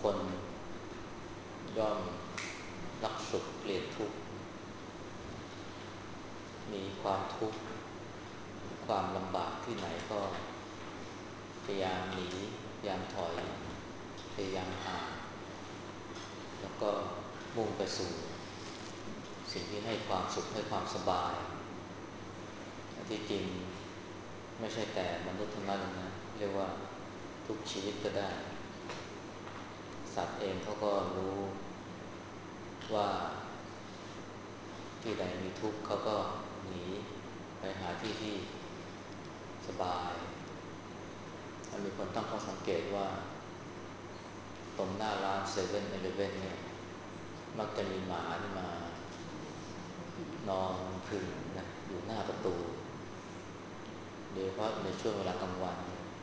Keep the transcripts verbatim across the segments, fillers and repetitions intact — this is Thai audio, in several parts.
คนย่อมรักสุขเกลียดทุกข์มีความทุกข์ความลำบากที่ไหนก็พยายามหนีพยายามถอยพยายามห่างแล้วก็มุ่งไปสู่สิ่งที่ให้ความสุขให้ความสบายที่จริงไม่ใช่แต่มนุษย์เท่านั้นนะเรียกว่าทุกชีวิตก็ได้สัตว์เองเขาก็รู้ว่าที่ใดมีทุกข์เขาก็หนีไปหาที่ที่สบายมีคนตั้งข้อสังเกตว่าตรงหน้าร้านเซเว่นอีเลฟเว่นเนี่ยมักจะมีหมาที่มานอนพึ่งนะอยู่หน้าประตูโดยเฉพาะในช่วงเวลากลางวัน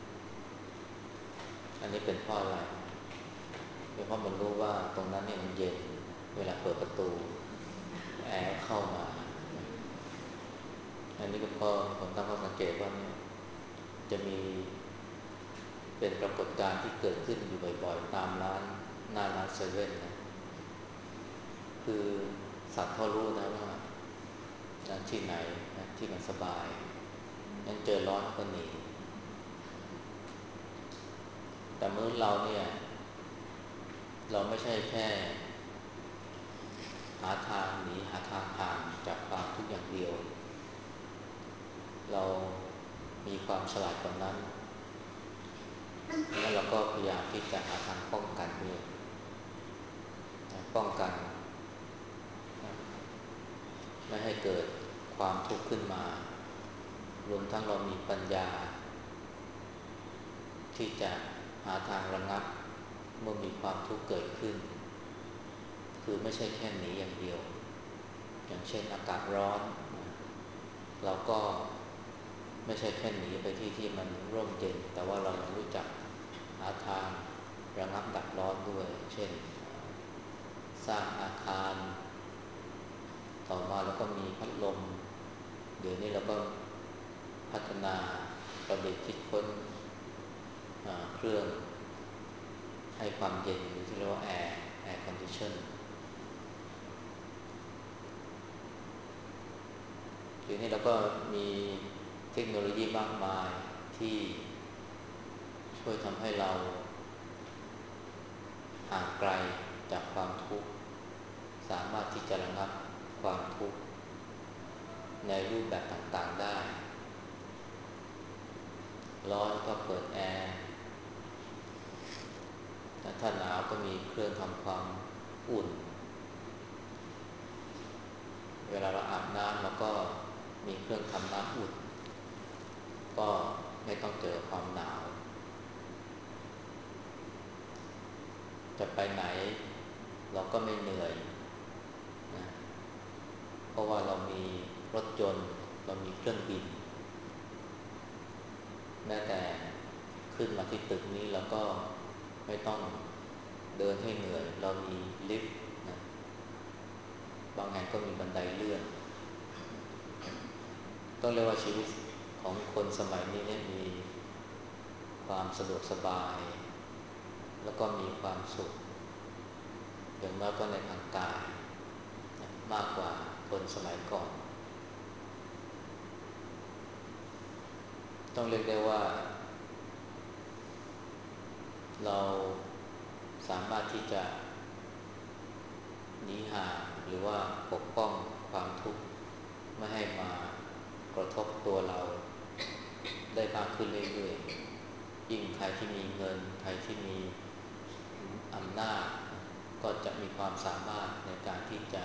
อันนี้เป็นเพราะอะไรเป็นเพราะมันรู้ว่าตรงนั้นเนี่ยมันเย็นเวลาเปิดประตูแอร์เข้ามาอันนี้ก็เพราะผมตั้งข้อสังเกตว่าเนี่ยจะมีเป็นปรากฏการณ์ที่เกิดขึ้นอยู่บ่อยๆตามร้านหน้าร้านเซเว่นนะคือสัตว์เขารู้นะว่าที่ไหนนะที่มันสบายงั้นเจอร้อนก็หนีแต่มนุษย์เราเนี่ยเราไม่ใช่แค่หาทางหนีหาทางห่างจากความทุกข์อย่างเดียวเรามีความฉลาดกว่านั้นแล้วเราก็พยายามที่จะหาทางป้องกันด้วยป้องกันไม่ให้เกิดความทุกข์ขึ้นมารวมทั้งเรามีปัญญาที่จะหาทางระงับเมื่อมีความทุกข์เกิดขึ้นคือไม่ใช่แค่หนีอย่างเดียวอย่างเช่นอากาศร้อนเราก็ไม่ใช่แค่หนีไปที่ที่มันร่มเย็นแต่ว่าเรารู้จักหาทางระงับดับร้อนด้วยเช่นสร้างอาคารต่อมาแล้วก็มีพัดลมเดี๋ยวนี้เราก็พัฒนาประดิษฐ์คิดค้นเครื่องให้ความเย็นที่เรียกว่าแอร์แอร์คอนดิชันเดี๋ยวนี้เราก็มีเทคโนโลยีมากมายที่ช่วยทำให้เราห่างไกลจากความทุกข์สามารถที่จะระงับความทุกข์ในรูปแบบต่างๆได้ร้อนก็เปิดแอร์ถ้าหนาวก็มีเครื่องทำความอุ่นเวลาเราอาบน้ำเราก็มีเครื่องทำน้ำอุ่นก็ไม่ต้องเจอความหนาวจะไปไหนเราก็ไม่เหนื่อยนะเพราะว่าเรามีรถยนต์เรามีเครื่องบินแม้แต่ขึ้นมาที่ตึกนี้เราก็ไม่ต้องเดินให้เหนื่อยเรามีลิฟต์นะบางแห่งก็มีบันไดเลื่อนต้องเรียกว่าชีวิตของคนสมัยนี้เนี่ยมีความสะดวกสบายแล้วก็มีความสุขอย่างน้อยก็ในทางกายมากกว่าคนสมัยก่อนต้องเรียกได้ว่าเราสามารถที่จะหนีห่างหรือว่าปกป้องความทุกข์ไม่ให้มากระทบตัวเราได้มากขึ้นเรื่อยๆยิ่งใครที่มีเงินใครที่มีอำนาจก็จะมีความสามารถในการที่จะ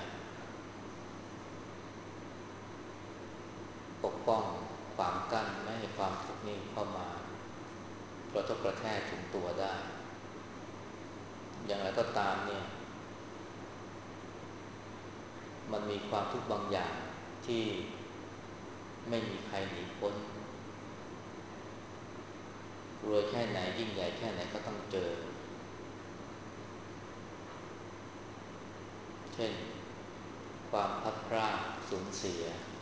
ปกป้องขวางกั้นไม่ให้ความทุกข์นี้เข้ามากระทบกระแทกถึงตัวได้อย่างไรก็ตามเนี่ยมันมีความทุกข์บางอย่างที่ไม่มีใครหนีพ้นรวยแค่ไหนยิ่งใหญ่แค่ไหนก็ต้องเจอเช่นความพลัดพรากสูญเสีย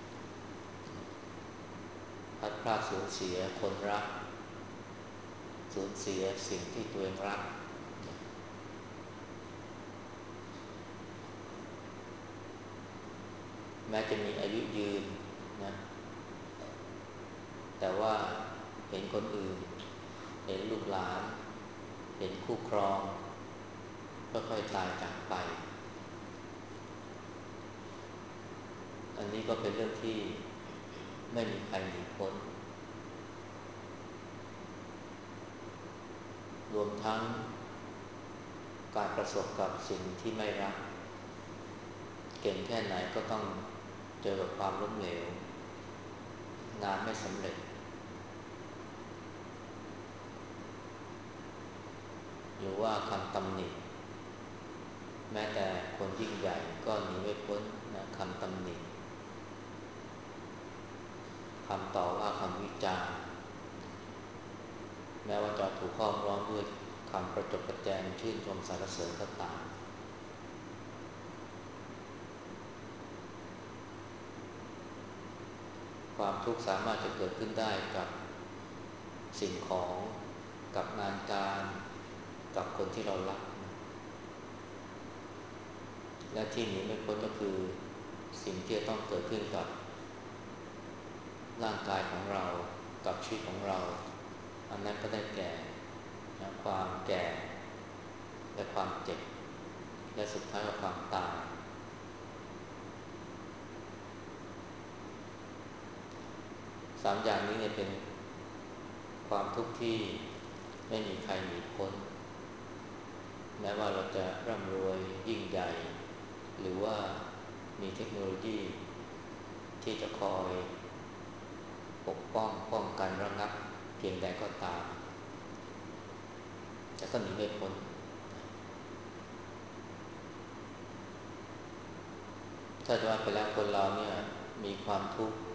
พลัดพรากสูญเสียคนรักสูญเสียสิ่งที่ตัวเองรักม้จะมีอายุยืนนะแต่ว่าเห็นคนอื่นเห็นลูกหลานเห็นคู่ครองค่อยๆตายจากไปอันนี้ก็เป็นเรื่องที่ไม่มีใครหนีพ้นรวมทั้งการประสบกับสิ่งที่ไม่รักเก่งแค่ไหนก็ต้องเจอกับความล้มเหลวงานไม่สำเร็จหรือว่าคำตำหนิแม้แต่คนยิ่งใหญ่ก็หนีไม่พ้นนะคำตำหนิคำต่อว่าคำวิจารณ์แม้ว่าจะถูกห้อมล้อมด้วยคำประจบประแจงชื่นชมสรรเสริญก็ตามความทุกข์สามารถจะเกิดขึ้นได้กับสิ่งของกับงานการกับคนที่เรารักและที่หนีไม่พ้นก็คือสิ่งที่ต้องเกิดขึ้นกับร่างกายของเรากับชีวิตของเราอันนั้นก็ได้แก่นะความแก่และความเจ็บและสุดท้ายก็ความตายสามอย่างนี้เนี่ยเป็นความทุกข์ที่ไม่มีใครหนีพ้นแม้ว่าเราจะร่ำรวยยิ่งใหญ่หรือว่ามีเทคโนโลยีที่จะคอยปกป้องป้องกันระงับเพียงใดก็ตามแต่ก็หนีไม่พ้นถ้าจะว่าไปแล้วคนเราเนี่ยมีความทุกข์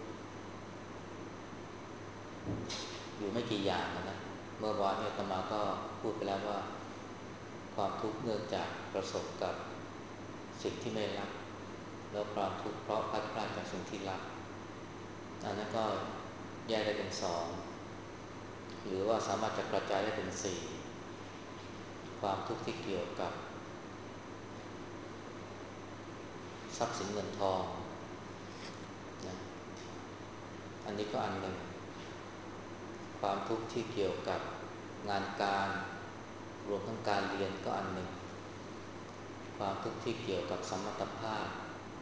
อยู่ไม่กี่อย่างนะเมื่อวานเนี่ยอาตมาก็พูดไปแล้วว่าความทุกข์เนื่องจากประสบกับสิ่งที่ไม่รักแล้วความทุกข์เพราะพลัดพรากจากสิ่งที่รักอันนั้นก็แยกได้เป็นสองหรือว่าสามารถจะกระจายได้เป็นสี่ความทุกข์ที่เกี่ยวกับทรัพย์สินเงินทองนะอันนี้ก็อันหนึ่งความทุกข์ที่เกี่ยวกับงานการรวมทั้งการเรียนก็อันหนึ่งความทุกข์ที่เกี่ยวกับสมรรถภาพ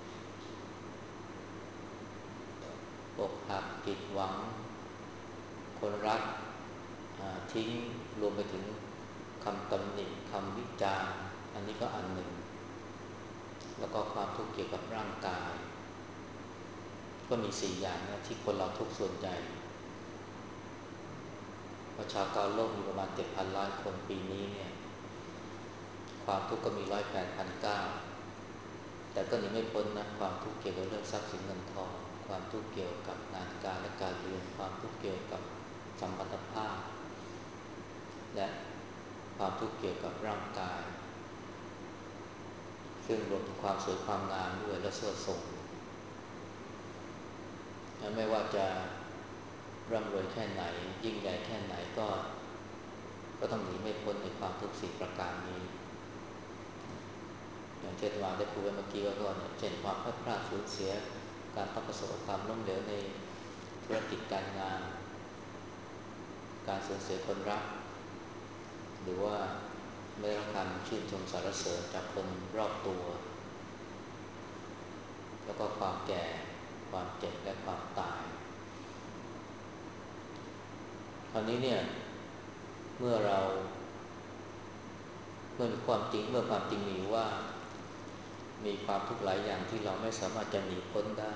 อกหักผิดหวังคนรักทิ้งรวมไปถึงคำตำหนิคำวิจารณ์อันนี้ก็อันหนึ่งแล้วก็ความทุกข์เกี่ยวกับร่างกายก็มีสี่อย่างนะที่คนเราทุกส่วนใหญ่ประชากรโลกมีประมาณเจ็ดพันล้านคนปีนี้เนี่ยความทุกข์ก็มีร้อยแปดพันเก้าแต่ก็หนีไม่พ้นนะความทุกข์เกี่ยวกับเรื่องทรัพย์สินเงินทองความทุกข์เกี่ยวกับงานการและการเรียนความทุกข์เกี่ยวกับสัมพันธภาพและความทุกข์เกี่ยวกับร่างกายซึ่งรวมถึงความสวยความงามด้วยและเสื่อมโทรมไม่ว่าจะร่ำรวยแค่ไหนยิ่งใหญ่แค่ไหนก็ก็ต้องหนีไม่พ้นในความทุกข์สี่ประการนี้อย่างเช่นว่าได้พูดไว้เมื่อกี้ว่าก็เช่นความพลาดพลาดสูญเสียการต้องประสบกับความล้มเหลวในธุรกิจการงานการสูญเสียคนรักหรือว่าไม่ได้รับการชื่นชมสรรเสริญจากคนรอบตัวแล้วก็ความแก่ความเจ็บและความตายคราวนี้เนี่ยเมื่อเราเมื่อมีความจริงเมื่อความจริงมีว่ามีความทุกข์หลายอย่างที่เราไม่สามารถจะหนีพ้นได้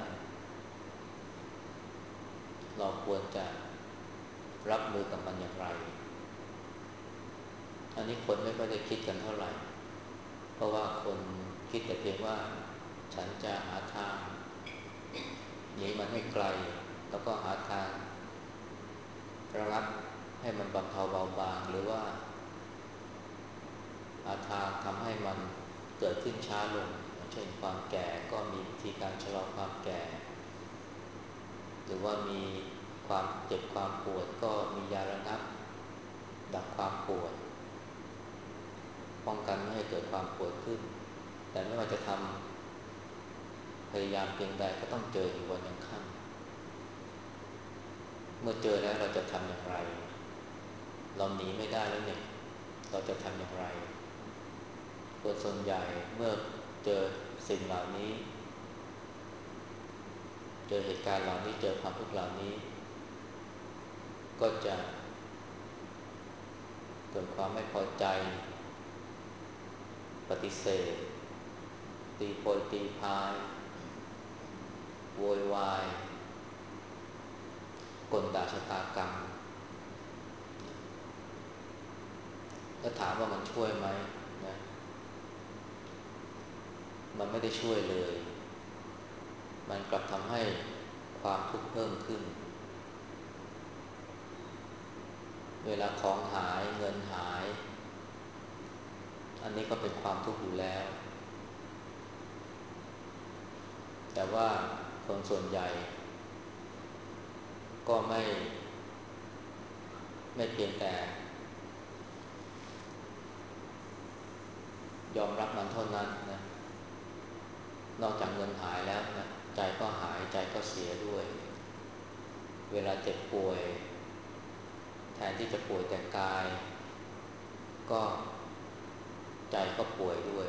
เราควรจะรับมือกับมันอย่างไรอันนี้คนไม่ค่อยได้คิดกันเท่าไหร่เพราะว่าคนคิดแต่เพียงว่าฉันจะหาทางหนีมันให้ไกลแล้วก็หาทางระงับให้มันบรรเทาเบาบางหรือว่าหาทางทำให้มันเกิดขึ้นช้าลงเช่นความแก่ก็มีวิธีการชะลอความแก่หรือว่ามีความเจ็บความปวดก็มียาระงับดับความปวดป้องกันไม่ให้เกิดความปวดขึ้นแต่ไม่ว่าจะทพยายามเพียงใดก็ต้องเจออยู่วันยังค่ำเมื่อเจอแล้วเราจะทำอย่างไรเราหนีไม่ได้แล้วเนี่ยเราจะทำอย่างไรคนส่วนใหญ่เมื่อเจอสิ่งเหล่านี้เจอเหตุการณ์เหล่านี้เจอความทุกข์เหล่านี้ก็จะเกิดความไม่พอใจปฏิเสธตีโพยตีพายโวยวายกลด่าชะตากรรมแล้วถามว่ามันช่วยไหมนะมันไม่ได้ช่วยเลยมันกลับทำให้ความทุกข์เพิ่มขึ้นเวลาของหายเงินหายอันนี้ก็เป็นความทุกข์อยู่แล้วแต่ว่าคนส่วนใหญ่ก็ไม่ไม่เพียงแต่ยอมรับมันเท่านั้นนะนอกจากเงินหายแล้วนะใจก็หายใจก็เสียด้วยเวลาเจ็บป่วยแทนที่จะป่วยแต่กายก็ใจก็ป่วยด้วย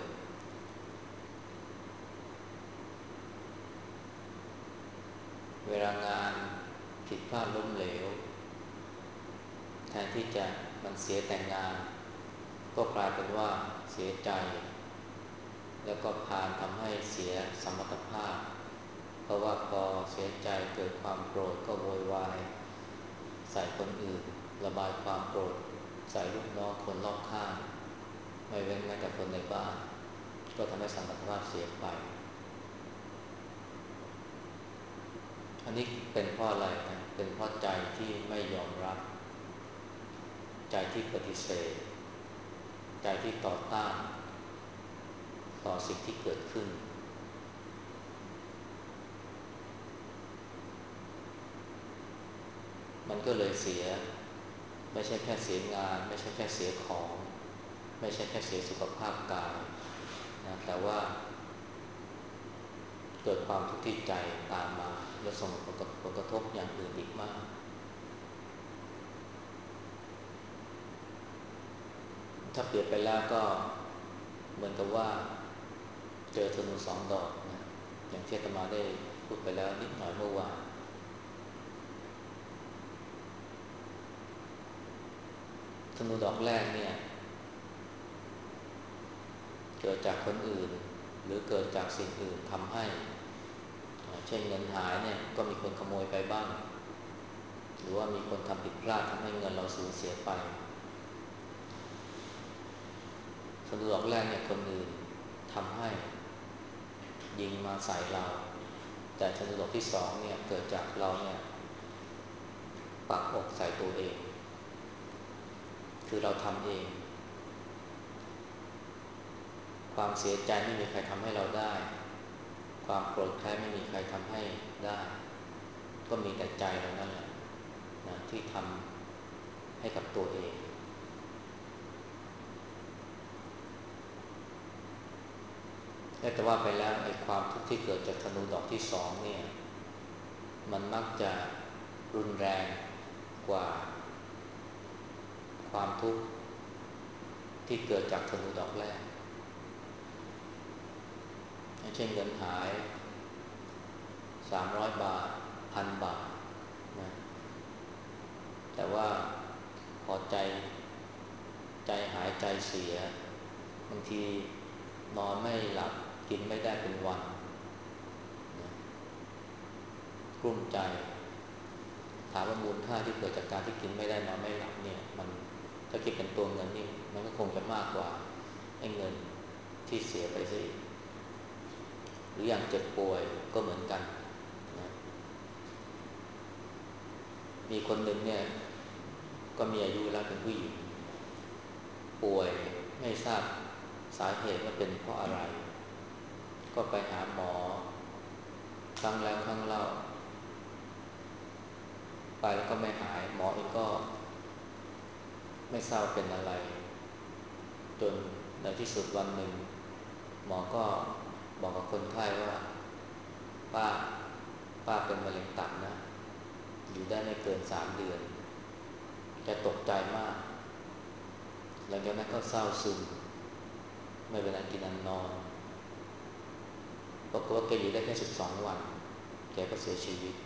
เวลางานผิดพลาดล้มเหลวแทนที่จะมันเสียแต่งานก็กลายเป็นว่าเสียใจแล้วก็พาทำให้เสียสมรรถภาพเพราะว่าพอเสียใจเกิดความโกรธก็โวยวายใส่คนอื่นระบายความโกรธใส่ลูกน้องคนรอบข้างไม่เว้นแม้แต่คนในบ้านก็ทำให้สมรรถภาพเสียไปอันนี้เป็นเพราะอะไรนะเป็นเพราะใจที่ไม่ยอมรับใจที่ปฏิเสธใจที่ต่อต้านต่อสิ่งที่เกิดขึ้นมันก็เลยเสียไม่ใช่แค่เสียงานไม่ใช่แค่เสียของไม่ใช่แค่เสียสุขภาพกายนะแต่ว่าเกิดความทุกข์ที่ใจตามมาและส่งผลกระทบอย่างอื่นอีกมากถ้าเปรียบไปแล้วก็เหมือนกับว่าเจอธนูสองดอกนะอย่างที่อาตมาได้พูดไปแล้วนิดหน่อยเมื่อวานธนูดอกแรกเนี่ยเกิดจากคนอื่นหรือเกิดจากสิ่งอื่นทำให้เช่นเงินหายเนี่ยก็มีคนขโมยไปบ้างหรือว่ามีคนทำผิดพลาดทำให้เงินเราสูญเสียไปธนูดอกแรกเนี่ยคนอื่นทำให้ยิงมาใส่เราแต่ธนูดอกที่สองเนี่ยเกิดจากเราเนี่ยปักอกใส่ตัวเองคือเราทำเองความเสียใจไม่มีใครทำให้เราได้ความโกรธแค้นไม่มีใครทำให้ได้ก็มีแต่ใจเรานั่นแหละนะที่ทำให้กับตัวเองแต่ว่าไปแล้วไอ้ความทุกข์ที่เกิดจากธนูดอกที่สองเนี่ยมันมักจะรุนแรงกว่าความทุกข์ที่เกิดจากธนูดอกแรกเช่นเงินหายสามร้อยบาทพันบาทนะแต่ว่าพอใจใจหายใจเสียบางทีนอนไม่หลับกินไม่ได้เป็นวันนะกลุ้มใจถามว่ามูลค่าที่เกิดจากการที่กินไม่ได้นอนไม่หลับเนี่ยมันถ้าคิดเป็นตัวเงินนี่มันก็คงจะมากกว่าไอ้เงินที่เสียไปซะอีกหรืออย่างเจ็บป่วยก็เหมือนกันนะมีคนหนึ่งเนี่ยก็มีอายุแล้วเป็นผู้หญิงป่วยไม่ทราบสาเหตุว่าเป็นเพราะอะไรก็ไปหาหมอครั้งแล้วครั้งเล่าไปแล้วก็ไม่หายหมอเองก็ไม่ทราบเป็นอะไรจนในที่สุดวันหนึ่งหมอก็บอกกับคนไข้ว่าป้าป้าเป็นมะเร็งตับนะอยู่ได้ไม่เกินสามเดือนแกตกใจมากหลังจากนั้นก็เศร้าซึมไม่เป็นอันกินอันนอนปรากฏว่าแกอยู่ได้แค่สิบสองวันแกก็เสียชีวิต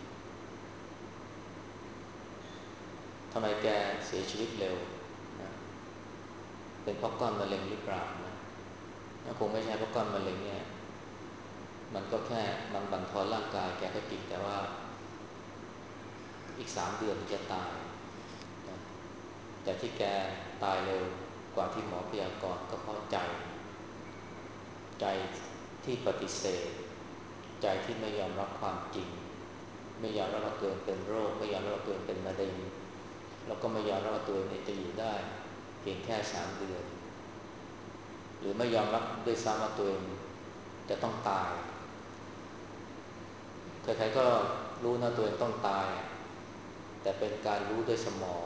ทำไมแกเสียชีวิตเร็วนะเป็นเพราะก้อนมะเร็งหรือเปล่านะคงไม่ใช่เพราะก้อนมะเร็งเนี่ยมันก็แค่มันบั่นทอนร่างกายแกก็จริงแต่ว่าอีกสามเดือนจะตายนะแต่ที่แกตายเร็วกว่าที่หมอพยากรณ์ก็เพราะใจใจที่ปฏิเสธใจที่ไม่ยอมรับความจริงไม่ยอมรับว่าตัวเองเป็นโรคไม่ยอมรับว่าตัวเองเป็นมะเร็งแล้วก็ไม่ยอมรับว่าตัวเองจะอยู่ได้เพียงแค่สามเดือนหรือไม่ยอมรับด้วยซ้ำว่าตัวเองจะต้องตายใครๆก็รู้นะตัวเองต้องตายแต่เป็นการรู้ด้วยสมอง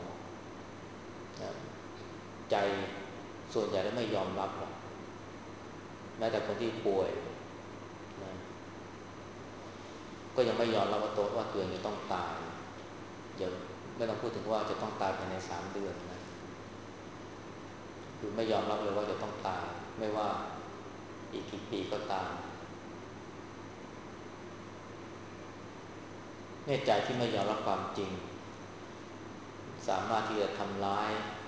ใจส่วนใหญ่แล้วไม่ยอมรับหรอกแม้แต่คนที่ป่วยนะก็ยังไม่ยอมรับว่าตัวว่าตัวเองจะต้องตายอย่าไม่ต้องพูดถึงว่าจะต้องตายภายในสามเดือนนะคือไม่ยอมรับเลยว่าจะต้องตายไม่ว่าอีกกี่ปีก็ตามเนี่ยใจที่ไม่ยอมรับความจริงสามารถที่จะทำร้าย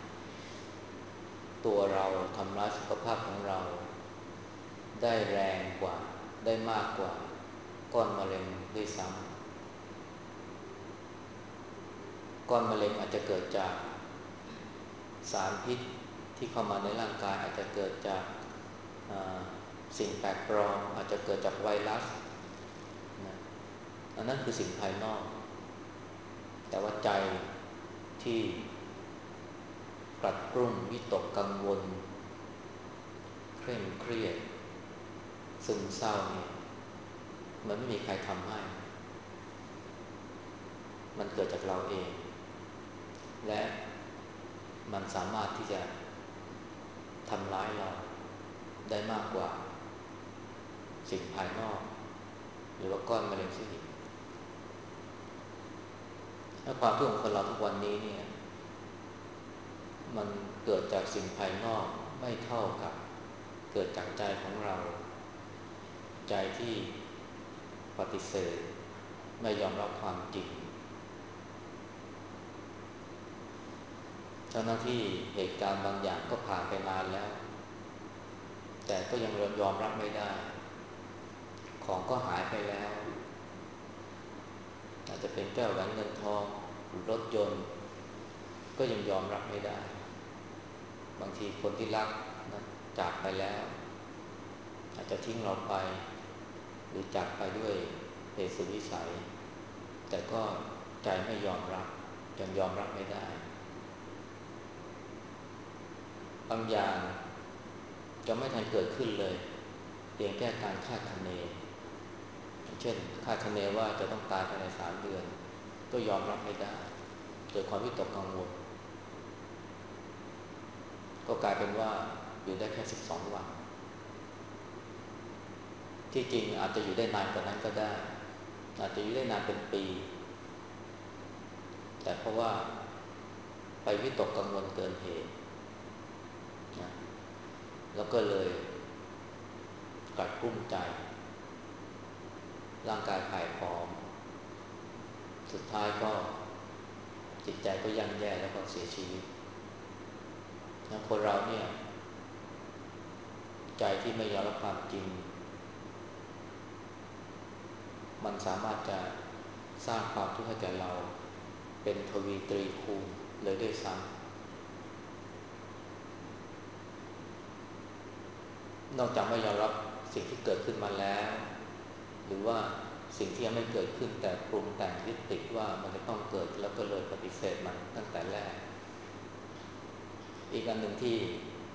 ตัวเราทำร้ายสุขภาพของเราได้แรงกว่าได้มากกว่าก้อนมะเร็งด้วยซ้ำก้อนมะเร็งอาจจะเกิดจากสารพิษที่เข้ามาในร่างกายอาจจะเกิดจากสิ่งแปลกปลอมอาจจะเกิดจากไวรัสนะอันนั้นคือสิ่งภายนอกแต่ว่าใจที่ปรัดปรุงวิตกกังวลเคร่งเครียดซึมเศร้าเนี่ยมันไม่มีใครทำให้มันเกิดจากเราเองและมันสามารถที่จะทำร้ายเราได้มากกว่าสิ่งภายนอกหรือว่าก้อนมะเร็งที่ถ้าความทุกข์ของคนเราทุกวันนี้เนี่ยมันเกิดจากสิ่งภายนอกไม่เท่ากับเกิดจากใจของเราใจที่ปฏิเสธไม่ยอมรับความจริงทั้งที่เหตุการณ์บางอย่างก็ผ่านไปนานแล้วแต่ก็ยังยอมรับไม่ได้ของก็หายไปแล้วอาจจะเป็นแก้วแหวนเงินทองหรือรถยนต์ก็ยังยอมรับไม่ได้บางทีคนที่รักนะจากไปแล้วอาจจะทิ้งเราไปหรือจากไปด้วยเหตุสุดวิสัยแต่ก็ใจไม่ยอมรับยังยอมรับไม่ได้บางอย่างจะไม่ทันเกิดขึ้นเลยเพียงแค่การคาดคะเนเช่นคาดคะเนว่าจะต้องตายภายในสามเดือนก็ยอมรับไม่ได้เกิดความวิตกกังวลก็กลายเป็นว่าอยู่ได้แค่สิบสองวันที่จริงอาจจะอยู่ได้นานกว่านั้นก็ได้อาจจะอยู่ได้นานเป็นปีแต่เพราะว่าไปวิตกกังวลเกินเหตุนะแล้วก็เลยกัดกลุ้มใจร่างกายผ่ายผอมสุดท้ายก็จิตใจก็ย่ำแย่แล้วก็เสียชีวิตนะคนเราเนี่ยใจที่ไม่ยอมรับความจริงมันสามารถจะสร้างความทุกข์ให้แก่เราเป็นทวีตรีคูณเลยด้วยซ้ำนอกจากไม่ยอมรับสิ่งที่เกิดขึ้นมาแล้วหรือว่าสิ่งที่ยังไม่เกิดขึ้นแต่ปรุงแต่งยึดติดว่ามันจะต้องเกิดแล้วก็เลยปฏิเสธมันตั้งแต่แรกอีกอันหนึ่งที่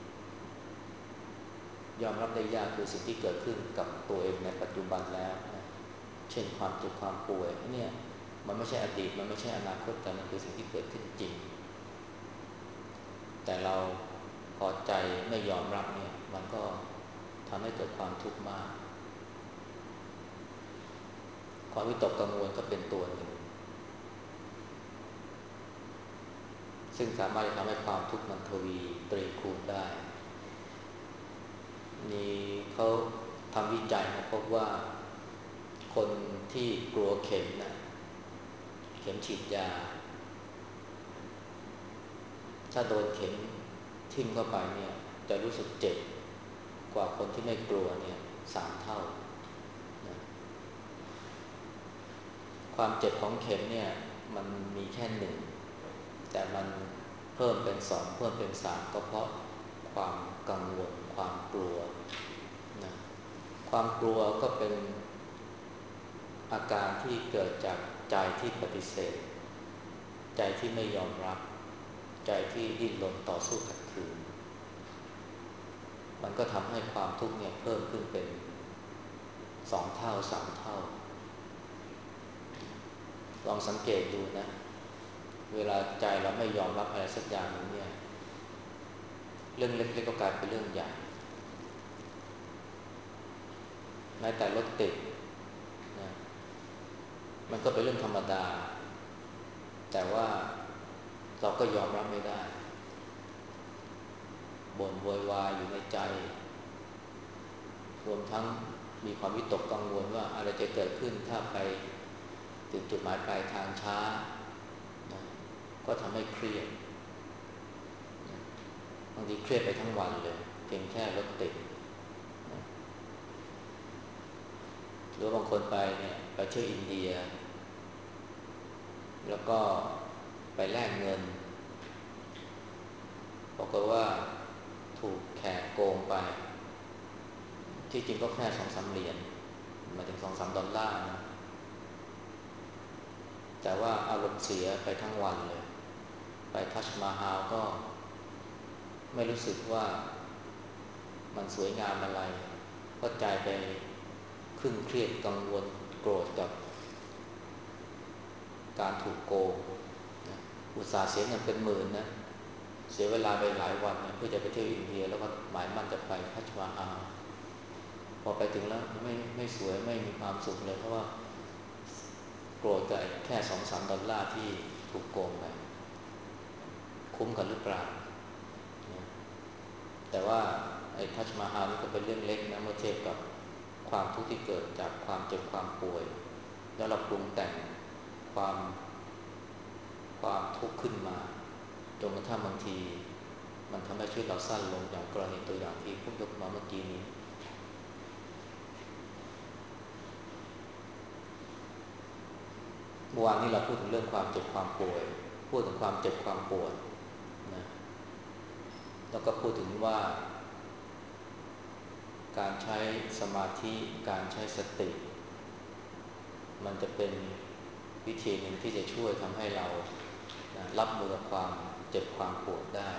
ยอมรับได้ยากคือสิ่งที่เกิดขึ้นกับตัวเองในปัจจุบันแล้วนะเช่นความเจ็บความป่วยเนี่ยมันไม่ใช่อดีตมันไม่ใช่อนาคตแต่มันคือสิ่งที่เกิดขึ้นจริงแต่เราพอใจไม่ยอมรับเนี่ยมันก็ทำให้เกิดความทุกข์มากความวิตกกังวลก็เป็นตัวหนึ่งซึ่งสามารถจะทำให้ความทุกข์มันทวีตรีคูณได้นี่เขาทำวิจัยมาพบว่าคนที่กลัวเข็มนะเข็มฉีดยาถ้าโดนเข็มทิ่มเข้าไปเนี่ยจะรู้สึกเจ็บกว่าคนที่ไม่กลัวเนี่ยสามเท่านะความเจ็บของเข็มเนี่ยมันมีแค่หนึ่งแต่มันเพิ่มเป็นสองเพิ่มเป็นสามก็เพราะความกังวลความกลัวนะความกลัวก็เป็นอาการที่เกิดจากใจที่ปฏิเสธใจที่ไม่ยอมรับใจที่ดิ้นรนต่อสู้ขัดขืนมันก็ทำให้ความทุกข์เนี่ยเพิ่มขึ้นเป็นสองเท่าสามเท่าลองสังเกตดูนะเวลาใจเราไม่ยอมรับอะไรสักอย่างนึงเนี่ยเรื่องเล็กๆก็กลายเป็นเรื่องใหญ่แม้แต่รถติดนะมันก็เป็นเรื่องธรรมดาแต่ว่าเราก็ยอมรับไม่ได้บ่นโวยวายอยู่ในใจรวมทั้งมีความวิตกกังวลว่าอะไรจะเกิดขึ้นถ้าไปถึงจุดหมายปลายทางช้านะก็ทำให้เครียดบางทีเครียดไปทั้งวันเลยเพียงแค่รถติดนะหรือบางคนไปเนี่ยไปเที่ยวอินเดียแล้วก็ไปแลกเงินบอกว่าถูกแขกโกงไปที่จริงก็แค่สองสามเหรียญมาถึงสองสามดอลลาร์นะแต่ว่าอารมณ์เสียไปทั้งวันเลยไปทัชมาฮาลก็ไม่รู้สึกว่ามันสวยงามอะไรก็ใจไปครึ่งเครียดกังวลโกรธกับการถูกโกงนะอุตส่าห์เสียเงินเป็นหมื่นนะเสียเวลาไปหลายวันนะเพื่อจะไปเที่ยวอินเดียแล้วก็หมายมั่นจะไปทัชมาฮาลพอไปถึงแล้วไม่ไม่สวยไม่มีความสุขเลยเพราะว่าโกรธกับแค่สองสามดอลลาร์ที่ถูกโกงไปคุ้มกันหรือเปล่านะแต่ว่าไอ้ทัชมาฮาลนี่ก็เป็นเรื่องเล็กนะเมื่อเทียบกับความทุกข์ที่เกิดจากความเจ็บความป่วยแล้วเราปรุงแต่งความความทุกข์ขึ้นมาจนกระทั่งบางทีมันทำให้ชีวิตเราสั้นลงอย่างกรณีตัวอย่างที่ผมยกมาเมื่อกี้นี้เมื่อวานนี้เราพูดถึงเรื่องความเจ็บความป่วยพูดถึงความเจ็บความปวดนะแล้วก็พูดถึงว่าการใช้สมาธิการใช้สติมันจะเป็นวิธีหนึ่งที่จะช่วยทำให้เรานะรับมือกับความเจ็บความปวดได้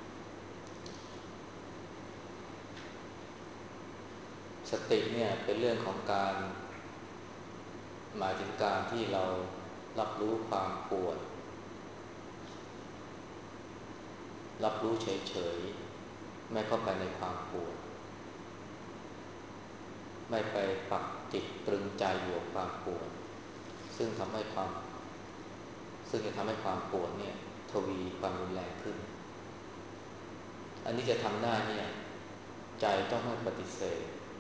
สติเนี่ยเป็นเรื่องของการหมายถึงการที่เรารับรู้ความปวดรับรู้เฉยๆไม่เข้าไปในความปวดไม่ไปปักจิตตรึงใจอยู่กับความปวดซึ่งทำให้ความซึ่งจะทำให้ความปวดเนี่ยทวีความรุนแรงขึ้นอันนี้จะทำได้เนี่ยใจต้องไม่ปฏิเสธ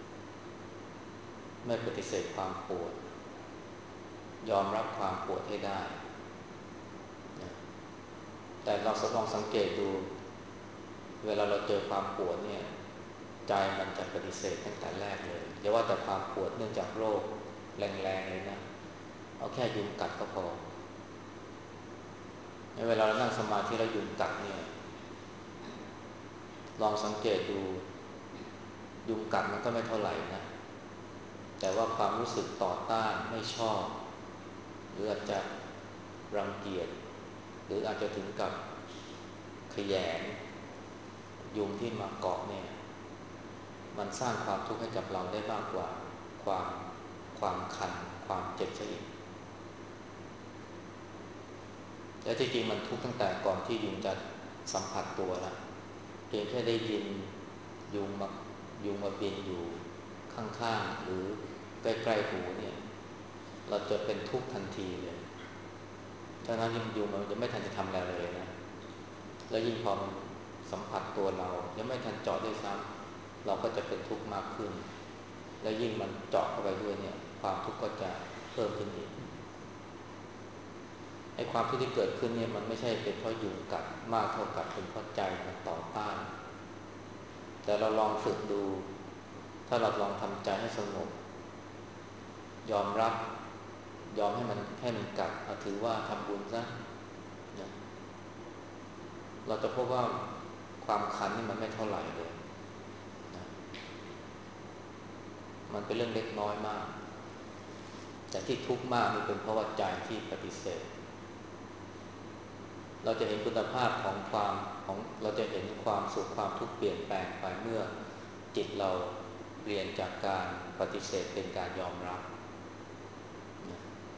ไม่ปฏิเสธความปวดยอมรับความปวดให้ได้นะแต่เราลองสังเกตดูเวลาเราเจอความปวดเนี่ยใจมันจะปฏิเสธตั้งแต่แรกเลยอย่าว่าแต่ความปวดเนื่องจากโรคแรงๆเลยนะเอาแค่ยุงกัดก็พอในเวลาเรานั่งสมาธิแล้วยุงกัดเนี่ยลองสังเกตดูยุงกัดมันก็ไม่เท่าไหร่นะแต่ว่าความรู้สึกต่อต้านไม่ชอบหรืออาจจะรังเกียจหรืออาจจะถึงกับขยงยุงที่มาเกาะเนี่ยมันสร้างความทุกข์ให้กับเราได้มากกว่าความความคันความเจ็บซะอีกและที่จริงมันทุกข์ตั้งแต่ก่อนที่ยุงจะสัมผัสตัวแล้วเพียงแค่ได้ยินยุงมายุงมาบินอยู่ข้างๆหรือใกล้ๆหูเนี่ยเราจะเป็นทุกข์ทันทีเลยทั้งๆที่มันอยู่มันจะไม่ทันจะทำอะไรเลยนะแล้วยิ่งพอมันสัมผัสตัวเรายังไม่ทันเจาะด้วยซ้ำเราก็จะเป็นทุกข์มากขึ้นแล้วยิ่งมันเจาะเข้าไปด้วยเนี่ยความทุกข์ก็จะเพิ่มขึ้นอีกไอ้ความทุกข์ที่เกิดขึ้นเนี่ยมันไม่ใช่เป็นเพราะยุงกัดมากเท่ากับเป็นเพราะใจมันต่อต้านแต่เราลองฝึกดูถ้าเราลองทำใจให้สงบยอมรับยอมให้มันให้มันกัดเอาถือว่าทำบุญซะนะเราจะพบว่าความคันนี่มันไม่เท่าไหร่เลยนะมันเป็นเรื่องเล็กน้อยมากแต่ที่ทุกข์มากนี่เป็นเพราะว่าใจที่ปฏิเสธเราจะเห็นคุณภาพของความของเราจะเห็นความสุขความทุกข์เปลี่ยนแปลงไปเมื่อจิตเราเปลี่ยนจากการปฏิเสธเป็นการยอมรับนะ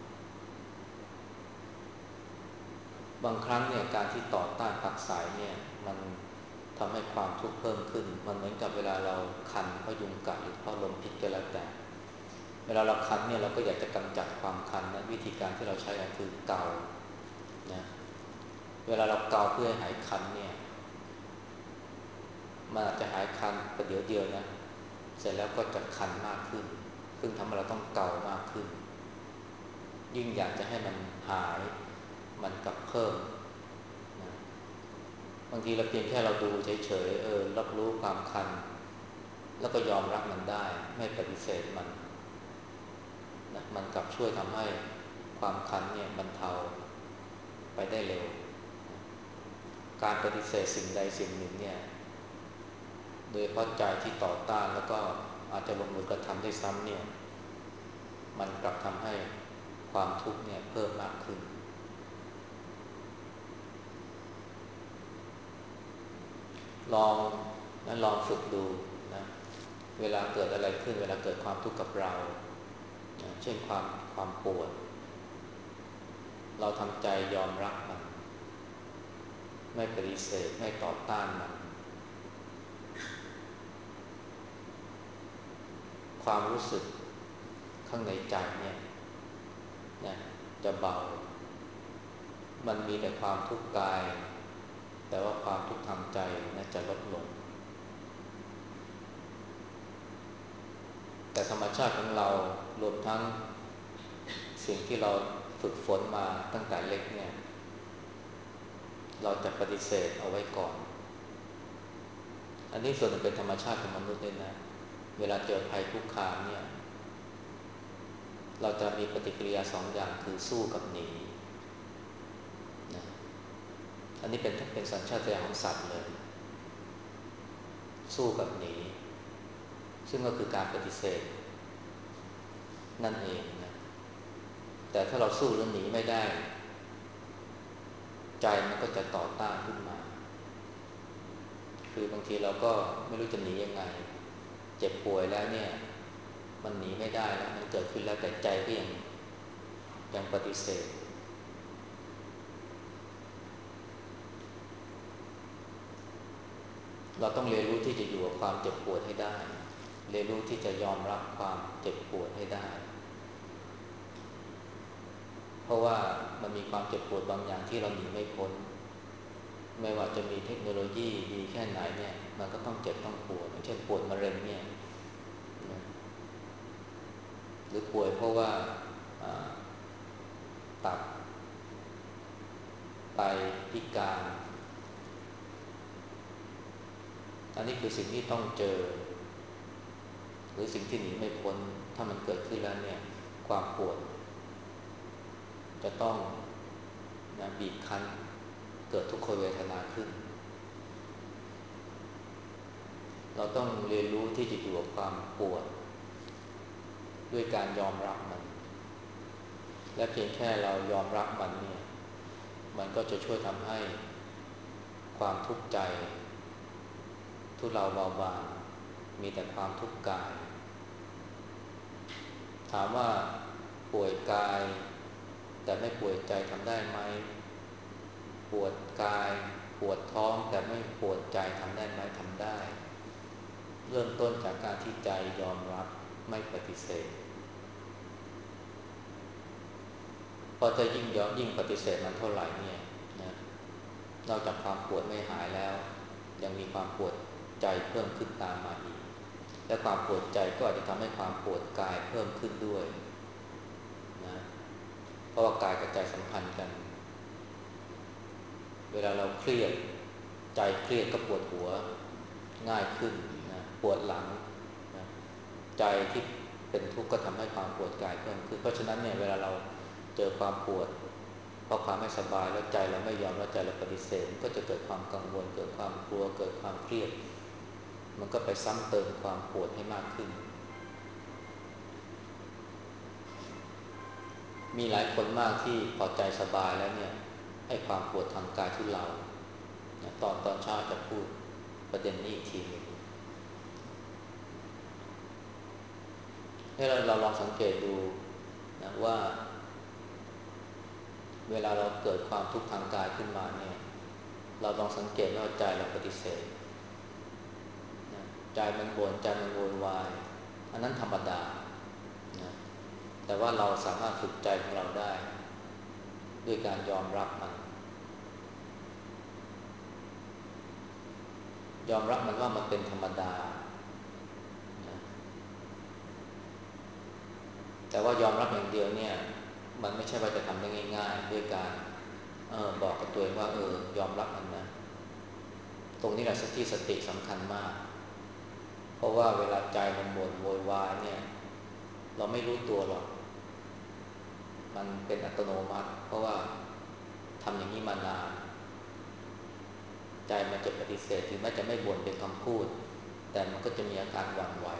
บางครั้งเนี่ยการที่ต่อต้านผักสายเนี่ยมันทำให้ความทุกข์เพิ่มขึ้นมันเหมือนกับเวลาเราคันเพราะยุงกัดหรือเพราะลมพิษก็แล้วแต่เวลาเราคันเนี่ยเราก็อยากจะกำจัดความคันนะวิธีการที่เราใช้ก็คือเกานะเวลาเราเกาเพื่อให้หายคันเนี่ยมันอาจจะหายคันประเดี๋ยวเดียวนะเสร็จแล้วก็จะคันมากขึ้นซึ่งทำให้เราต้องเกามากขึ้นยิ่งอยากจะให้มันหายมันกลับเพิ่มนะบางทีเราเพียงแค่เราดูเฉยๆเออรับรู้ความคันแล้วก็ยอมรับมันได้ไม่ปฏิเสธมันนะมันกลับช่วยทำให้ความคันเนี่ยบรรเทาไปได้เร็วการปฏิเสธสิ่งใดสิ่งหนึ่งเนี่ยโดยเพราะใจที่ต่อต้านแล้วก็อาจจะลงมือกระทำได้ซ้ำเนี่ยมันกลับทำให้ความทุกข์เนี่ยเพิ่มมากขึ้นลองนะลองฝึกดูนะเวลาเกิดอะไรขึ้นเวลาเกิดความทุกข์กับเรานะเช่นความความปวดเราทำใจยอมรับมันไม่ปฏิเสธไม่ต่อต้านมันความรู้สึกข้างในใจเนี่ยนะจะเบามันมีแต่ความทุกข์กายแต่ว่าความทุกข์ทางใจนะจะลดลงแต่ธรรมชาติของเรารวมทั้งสิ่งที่เราฝึกฝนมาตั้งแต่เล็กเนี่ยเราจะปฏิเสธเอาไว้ก่อนอันนี้ส่วนหนึ่งเป็นธรรมชาติของมนุษย์เลยนะเวลาเจอภัยคุกคามเนี่ยเราจะมีปฏิกิริยาสองอย่างคือสู้กับหนีนะอันนี้เป็นเป็นสัญชาตญาณของสัตว์เลยสู้กับหนีซึ่งก็คือการปฏิเสธนั่นเองนะแต่ถ้าเราสู้หรือหนีไม่ได้ใจมันก็จะต่อต้านขึ้นมาคือบางทีเราก็ไม่รู้จะหนียังไงเจ็บป่วยแล้วเนี่ยมันหนีไม่ได้แล้วมันเกิดขึ้นแล้วแต่ใจก็ยังยังปฏิเสธเราต้องเรียนรู้ที่จะอยู่กับความเจ็บปวดให้ได้เรียนรู้ที่จะยอมรับความเจ็บปวดให้ได้เพราะว่ามันมีความเจ็บปวดบางอย่างที่เราหนีไม่พ้นไม่ว่าจะมีเทคโนโลยีดีแค่ไหนเนี่ยมันก็ต้องเจ็บต้องปวดอย่างเช่นปวดมะเร็งเนี่ยนะหรือป่วยเพราะว่าตับไตพิการอันนี้คือสิ่งที่ต้องเจอหรือสิ่งที่หนีไม่พ้นถ้ามันเกิดขึ้นแล้วเนี่ยความปวดจะต้องนะบีบคั้นเกิดทุกขเวทนาขึ้นเราต้องเรียนรู้ที่จะอยู่กับความปวดด้วยการยอมรับมันและเพียงแค่เรายอมรับมันเนี่ยมันก็จะช่วยทำให้ความทุกข์ใจทุเลาเบาบางมีแต่ความทุกข์กายถามว่าป่วยกายแต่ไม่ป่วยใจทำได้ไหมปวดกายปวดท้องแต่ไม่ปวดใจทำได้ไหมทำได้เริ่มต้นจากการที่ใจยอมรับไม่ปฏิเสธเพราะถ้ายิ่งย้อนยิ่งปฏิเสธมันเท่าไหร่เนี่ยนะนอกจากความปวดไม่หายแล้วยังมีความปวดใจเพิ่มขึ้นตามมาอีกและความปวดใจก็อาจจะทำให้ความปวดกายเพิ่มขึ้นด้วยนะเพราะว่ากายกับใจสัมพันธ์กันเวลาเราเครียดใจเครียดก็ปวดหัวง่ายขึ้นนะปวดหลังนะใจที่เป็นทุกข์ก็ทำให้ความปวดกายเพิ่มขึ้นเพราะฉะนั้นเนี่ยเวลาเราเจอความปวดเพราะความไม่สบายแล้วใจเราไม่ยอมแล้วใจเราปฏิเสธก็จะเกิดความกังวลเกิดความกลัวเกิดความเครียดมันก็ไปซ้ำเติมความปวดให้มากขึ้นมีหลายคนมากที่พอใจสบายแล้วเนี่ยให้ความปวดทางกายทุเลาตอนตอนเช้าจะพูดประเด็นนี้อีกทีนึงให้เราเราลองสังเกตดูนะว่าเวลาเราเกิดความทุกข์ทางกายขึ้นมาเนี่ยเราลองสังเกตว่าใจเราปฏิเสธนะใจมันบ่นใจมันโวยวายอันนั้นธรรมดานะแต่ว่าเราสามารถฝึกใจของเราได้ด้วยการยอมรับมันยอมรับมันว่ามันเป็นธรรมดานะแต่ว่ายอมรับอย่างเดียวเนี่ยมันไม่ใช่ว่าจะทำได้ง่ายๆด้วยการเออบอกกับตัวเองว่าเออยอมรับมันนะตรงนี้แหละสติสติสำคัญมากเพราะว่าเวลาใจมันบ่นโวยวายเนี่ยเราไม่รู้ตัวหรอกมันเป็นอัตโนมัติเพราะว่าทำอย่างนี้มานานใจมันจะปฏิเสธถึงแม้จะไม่บ่นเป็นคำพูดแต่มันก็จะมีอาการหวั่นไหว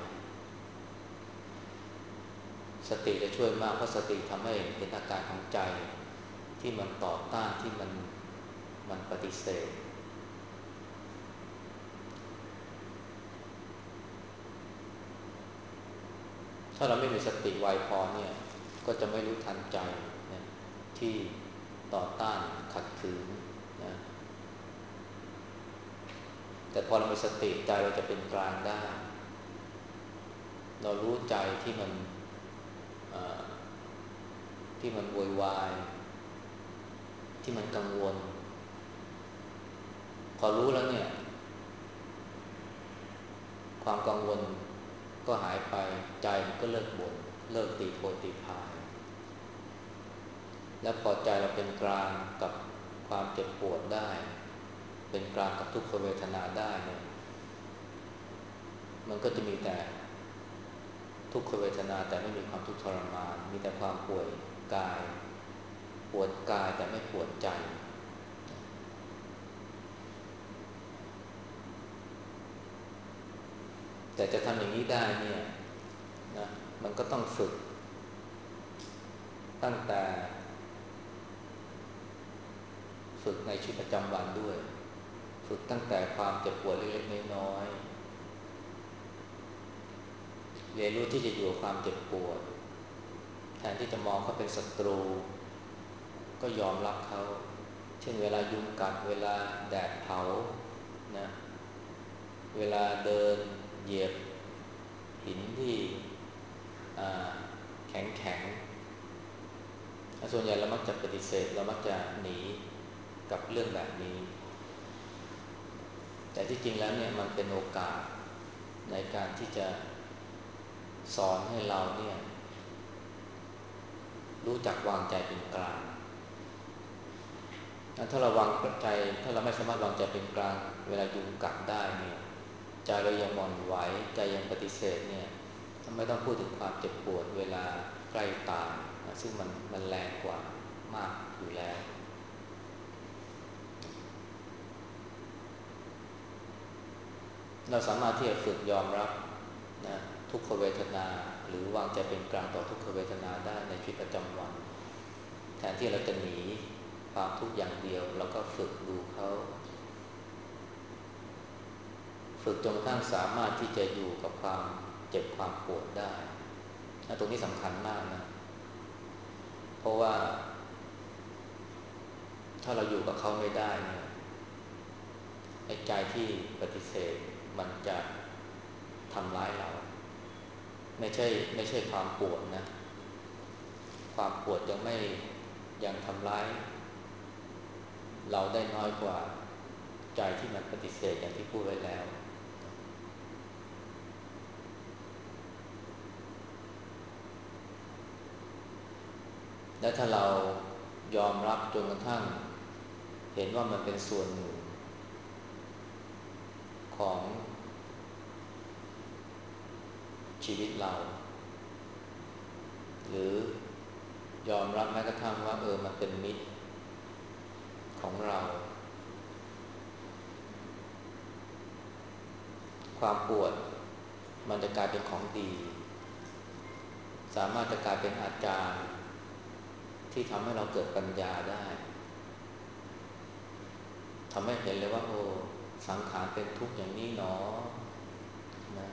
สติจะช่วยมากเพราะสติทำให้เห็นอาการของใจที่มันต่อต้านที่มันมันปฏิเสธถ้าเราไม่มีสติไวพอเนี่ยก็จะไม่รู้ทันใจนะที่ต่อต้านขัดขืนนะแต่พอเรามีสติใจเราจะเป็นกลางได้เรารู้ใจที่มันที่มันโวยวายที่มันกังวลพอรู้แล้วเนี่ยความกังวลก็หายไปใจมันก็เลิกบ่นเลิกตีโพยตีพายและพอใจเราเป็นกลางกับความเจ็บปวดได้เป็นกลางกับทุกขเวทนาได้เนี่ยมันก็จะมีแต่ทุกขเวทนาแต่ไม่มีความทุกข์ทรมานมีแต่ความป่วยกายปวดกายแต่ไม่ปวดใจแต่จะทำอย่างนี้ได้เนี่ยนะมันก็ต้องฝึกตั้งแต่ฝึกในชีวิตประจำวันด้วยฝึกตั้งแต่ความเจ็บปวดเล็กๆน้อยๆเรียนรู้ที่จะอยู่กับความเจ็บปวดแทนที่จะมองเขาเป็นศัตรูก็ยอมรับเขาเช่นเวลายุงกัดเวลาแดดเผานะเวลาเดินเหยียบหินที่แข็งแข็งส่วนใหญ่เรามักจะปฏิเสธเรามักจะหนีกับเรื่องแบบนี้แต่ที่จริงแล้วเนี่ยมันเป็นโอกาสในการที่จะสอนให้เราเนี่ยรู้จักวางใจเป็นกลางถ้าเราวางใจถ้าเราไม่สามารถวางใจเป็นกลางเวลายุงกัดได้เนี่ยใจเรายังหวั่นไหวใจยังปฏิเสธเนี่ยไม่ต้องพูดถึงความเจ็บปวดเวลาใกล้ตายซึ่งมันมันแรงกว่ามากอยู่แล้วเราสามารถที่จะฝึกยอมรับนะทุกขเวทนาหรือวางใจเป็นกลางต่อทุกขเวทนาได้ในชีวิตประจำวันแทนที่เราจะหนีความทุกข์อย่างเดียวเราก็ฝึกดูเขาฝึกจนกระทั่งสามารถที่จะอยู่กับความเจ็บความปวดได้ตรงนี้สำคัญมากนะเพราะว่าถ้าเราอยู่กับเขาไม่ได้เนี่ยไอ้ใจที่ปฏิเสธมันจะทำร้ายเราไม่ใช่ไม่ใช่ความปวดนะความปวดยังไม่ยังทำร้ายเราได้น้อยกว่าใจที่มันปฏิเสธอย่างที่พูดไว้แล้วและถ้าเรายอมรับจนกระทั่งเห็นว่ามันเป็นส่วนหนึ่งของชีวิตเราหรือยอมรับแม้กระทั่งว่าเออมันเป็นมิตรของเราความปวดมันจะกลายเป็นของดีสามารถจะกลายเป็นอาจารย์ที่ทำให้เราเกิดปัญญาได้ทำให้เห็นเลยว่าโอ้สังขารเป็นทุกข์อย่างนี้หนอนะ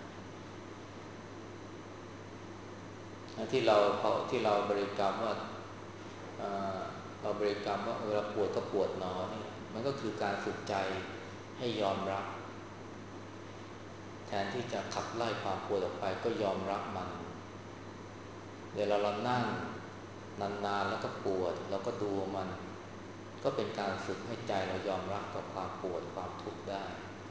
ที่เราพอที่เราบริกรรมว่าเราบริกรรมว่าเวลาปวดก็ปวดหนอนี่มันก็คือการฝึกใจให้ยอมรับแทนที่จะขับไล่ความปวดออกไปก็ยอมรับมันเวลาเรานั่งนานๆแล้วก็ปวดเราก็ดูมันก็เป็นการฝึกให้ใจเรายอมรับกับความปวดความทุกข์ได้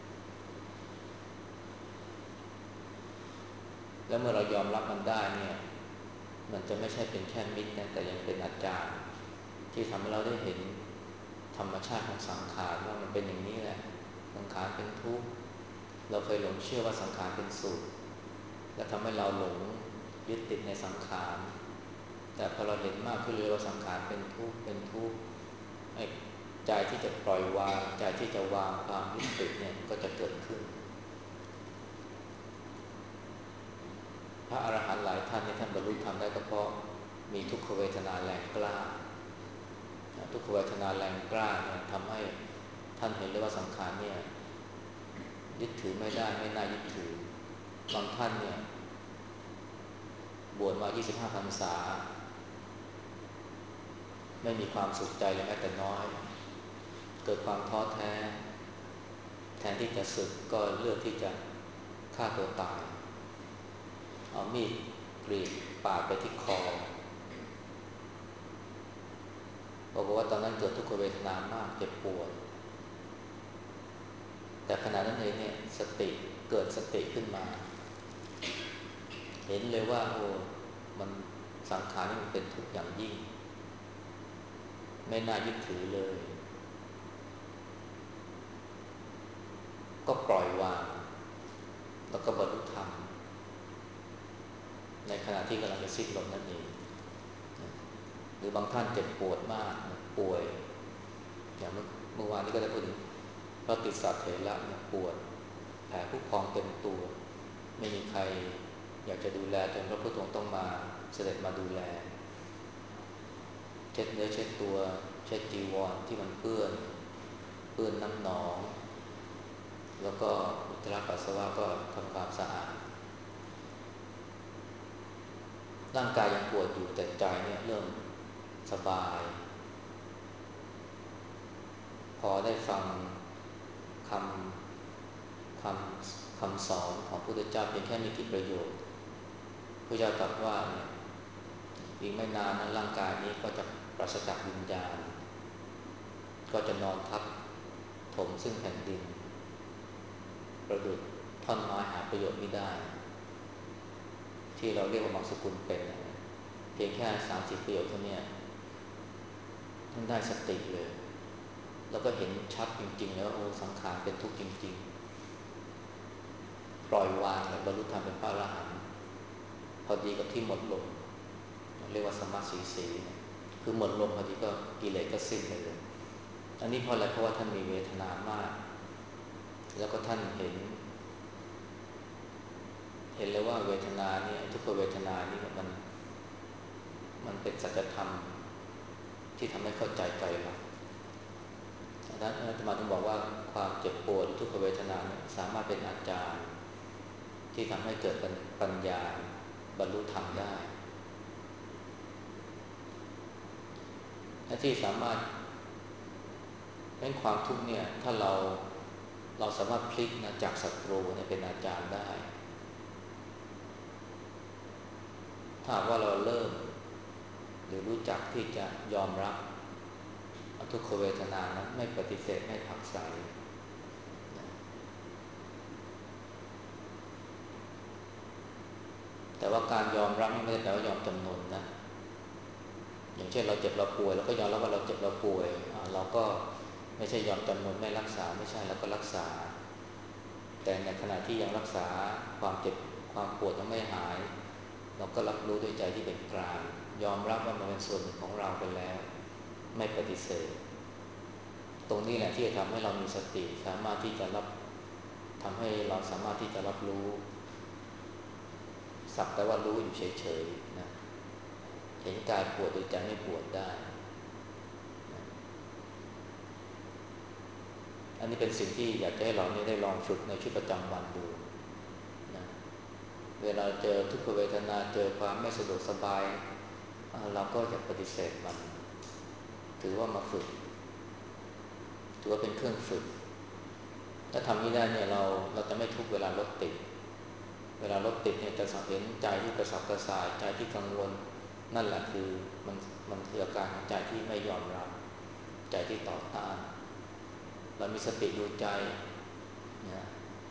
แล้วเมื่อเรายอมรับมันได้เนี่ยมันจะไม่ใช่เป็นแค่มิตรนะแต่ยังเป็นอาจารย์ที่ทำให้เราได้เห็นธรรมชาติของสังขารว่ามันเป็นอย่างนี้แหละสังขารเป็นทุกข์เราเคยหลงเชื่อว่าสังขารเป็นสุขและทำให้เราหลงยึดติดในสังขารแต่พอเราเห็นมากขึ้นเรื่อยว่าสังขารเป็นทุกข์เป็นทุกข์ไอ้ใจที่จะปล่อยวางใจที่จะวางความยึดติดเนี่ยก็จะเกิดขึ้นพระอรหันต์หลายท่านที่ท่านบรรลุธรรมได้ก็เพราะมีทุกขเวทนาแรงกล้าทุกขเวทนาแรงกล้าเนี่ยทำให้ท่านเห็นเลยว่าสังขารเนี่ยยึดถือไม่ได้ไม่น่ายึดถือบางท่านเนี่ยบวชมายี่สิบห้าพรรษาไม่มีความสุขใจเลยแม้แต่น้อยเกิดความท้อแท้แทนที่จะสึกก็เลือกที่จะฆ่าตัวตายเอามีดกรีดปาดไปที่คอบอกว่าตอนนั้นเกิดทุกขเวทนามากเจ็บปวดแต่ขณะนั้นเองเนี่ยสติเกิดสติขึ้นมาเห็นเลยว่าโอ้มันสังขารนี่มันเป็นทุกข์อย่างยิ่งไม่น่ายึดถือเลยก็ปล่อยวางแล้วก็บรรลุธรรมในขณะที่กำลังจะสิ้นลมนั่นเองหรือบางท่านเจ็บปวดมากป่วยอย่างเมื่อวานนี้ก็ได้พูดถึงพระติสสะเถระปวดแผลผุพองเต็มตัวไม่มีใครอยากจะดูแลจนพระพุทธองค์ต้องมาเสด็จมาดูแลเช็ดเนื้อเช็ดตัวเช็ดจีวรที่มันเปื้อนเปื้อนน้ำหนองแล้วก็อุจจาระปัสสาวะก็ทำความสะอาดร่างกายยังปวดอยู่แต่ใจเนี่ยเริ่มสบายพอได้ฟังคำคำคำสอนของพระพุทธเจ้าเพียงแค่ไม่กี่ประโยคพระเจ้าตรัสว่าเนี่ยอีกไม่นานนั้นร่างกายนี้ก็จะปราศจากวิญญาณก็จะนอนทับถมซึ่งแผ่นดินประดุจท่อนไม้หาประโยชน์ไม่ได้ที่เราเรียกว่ามังสกุลเป็นเพียงแค่สามสิบประโยชน์เท่านี้ท่านได้สติเลยแล้วก็เห็นชัดจริงๆแล้วโอ้สังขารเป็นทุกข์จริงๆปล่อยวางและบรรลุธรรมเป็นพระอรหันต์พอดีกับที่หมดลมเรียกว่าสมาสีสีคือหมดลมพอดีก็กิเลสก็สิ้นไปเลยอันนี้เพราะอะไรเพราะว่าท่านมีเวทนามากแล้วก็ท่านเห็นเห็นเลยว่าเวทนาเนี่ยทุกขเวทนานี่มันมันเป็นสัจธรรมที่ทำให้เข้าใจไตรลักษณ์ดังนั้นอาตมาถึงบอกว่าความเจ็บปวดทุกขเวทนาสามารถเป็นอาจารย์ที่ทำให้เกิดปัญญาบรรลุธรรมได้และที่สามารถเป็นความทุกข์เนี่ยถ้าเราเราสามารถพลิกนะจากศัตรูเนี่ยเป็นอาจารย์ได้ถ้าว่าเราเริ่มรือรู้จักที่จะยอมรับทุกขเวทนานั้นไม่ปฏิเสธไม่ผลักไสนะแต่ว่าการยอมรับไม่ได้แปลว่ายอมจำนนนะอย่างเช่นเราเจ็บเราป่วยเราก็ยอมรับว่าเราเจ็บเราป่วยเราก็ไม่ใช่ยอมจำนนไม่รักษาไม่ใช่เราก็รักษาแต่ในขณะที่ยังรักษาความเจ็บความปวดยังไม่หายเราก็รับรู้ด้วยใจที่เป็นกลางยอมรับว่ามันเป็นส่วนหนึ่งของเราไปแล้วไม่ปฏิเสธตรงนี้แหละที่จะทำให้เรามีสติสามารถที่จะรับทำให้เราสามารถที่จะรับรู้สักแต่ว่ารู้อยู่เฉยๆนะเห็นกายปวดโดยใจไม่ปวดได้อันนี้เป็นสิ่งที่อยากจะให้เราเนี่ยได้ลองฝึกในชีวิตประจำวันดูนะเวลาเจอทุกขเวทนาเจอความไม่สะดวกสบายเราก็อย่าปฏิเสธมันถือว่ามาฝึกถือว่าเป็นเครื่องฝึกถ้าทำนี้ได้เนี่ยเราเราจะไม่ทุกเวลารถติดเวลารถติดเนี่ยจะสังเห็นใจที่กระสับกระส่ายใจที่กังวลนั่นแหละคือมันมันคืออาการของใจที่ไม่ยอมรับใจที่ต่อต้านเรามีสติดูใจนะ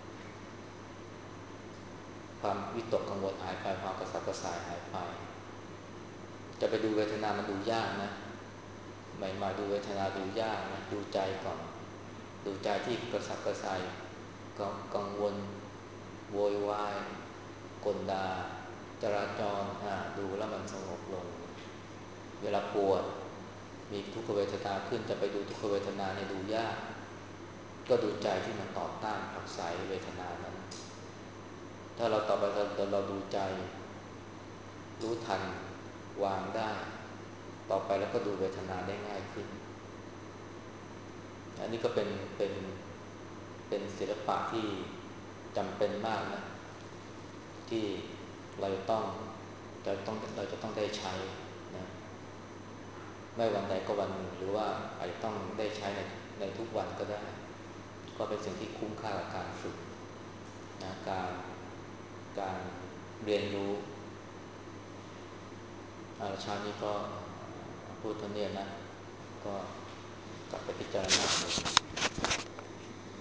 ความวิตกกังวลหายไปความกระสับกระส่ายหายไปจะไปดูเวทนามันดูยากนะใหม่ๆดูเวทนาดูยากนะดูใจก่อนดูใจที่กระสับกระส่ายกังวลโวยวายกลดาจราจรอ่าดูแล้วมันสงบลงเวลาปวดมีทุกขเวทนาขึ้นจะไปดูทุกขเวทนาเนี่ยดูยากก็ดูใจที่มันต่อต้านผลักไสเวทนานั้นถ้าเราต่อไปเราเราดูใจรู้ทันวางได้ต่อไปแล้วก็ดูเวทนาได้ง่ายขึ้นอันนี้ก็เป็นเป็นเป็นศิลปะที่จำเป็นมากนะที่เราต้องเราต้องเราจะต้องได้ใช้นะไม่วันใดก็วันหนึ่งหรือว่าอาจจะต้องได้ใช้ในในทุกวันก็ได้ก็เป็นสิ่งที่คุ้มค่ากับการฝึกนะการการเรียนรู้อาชานี้ก็พูดเท่านี้นะก็กลับไปพิจารณาดู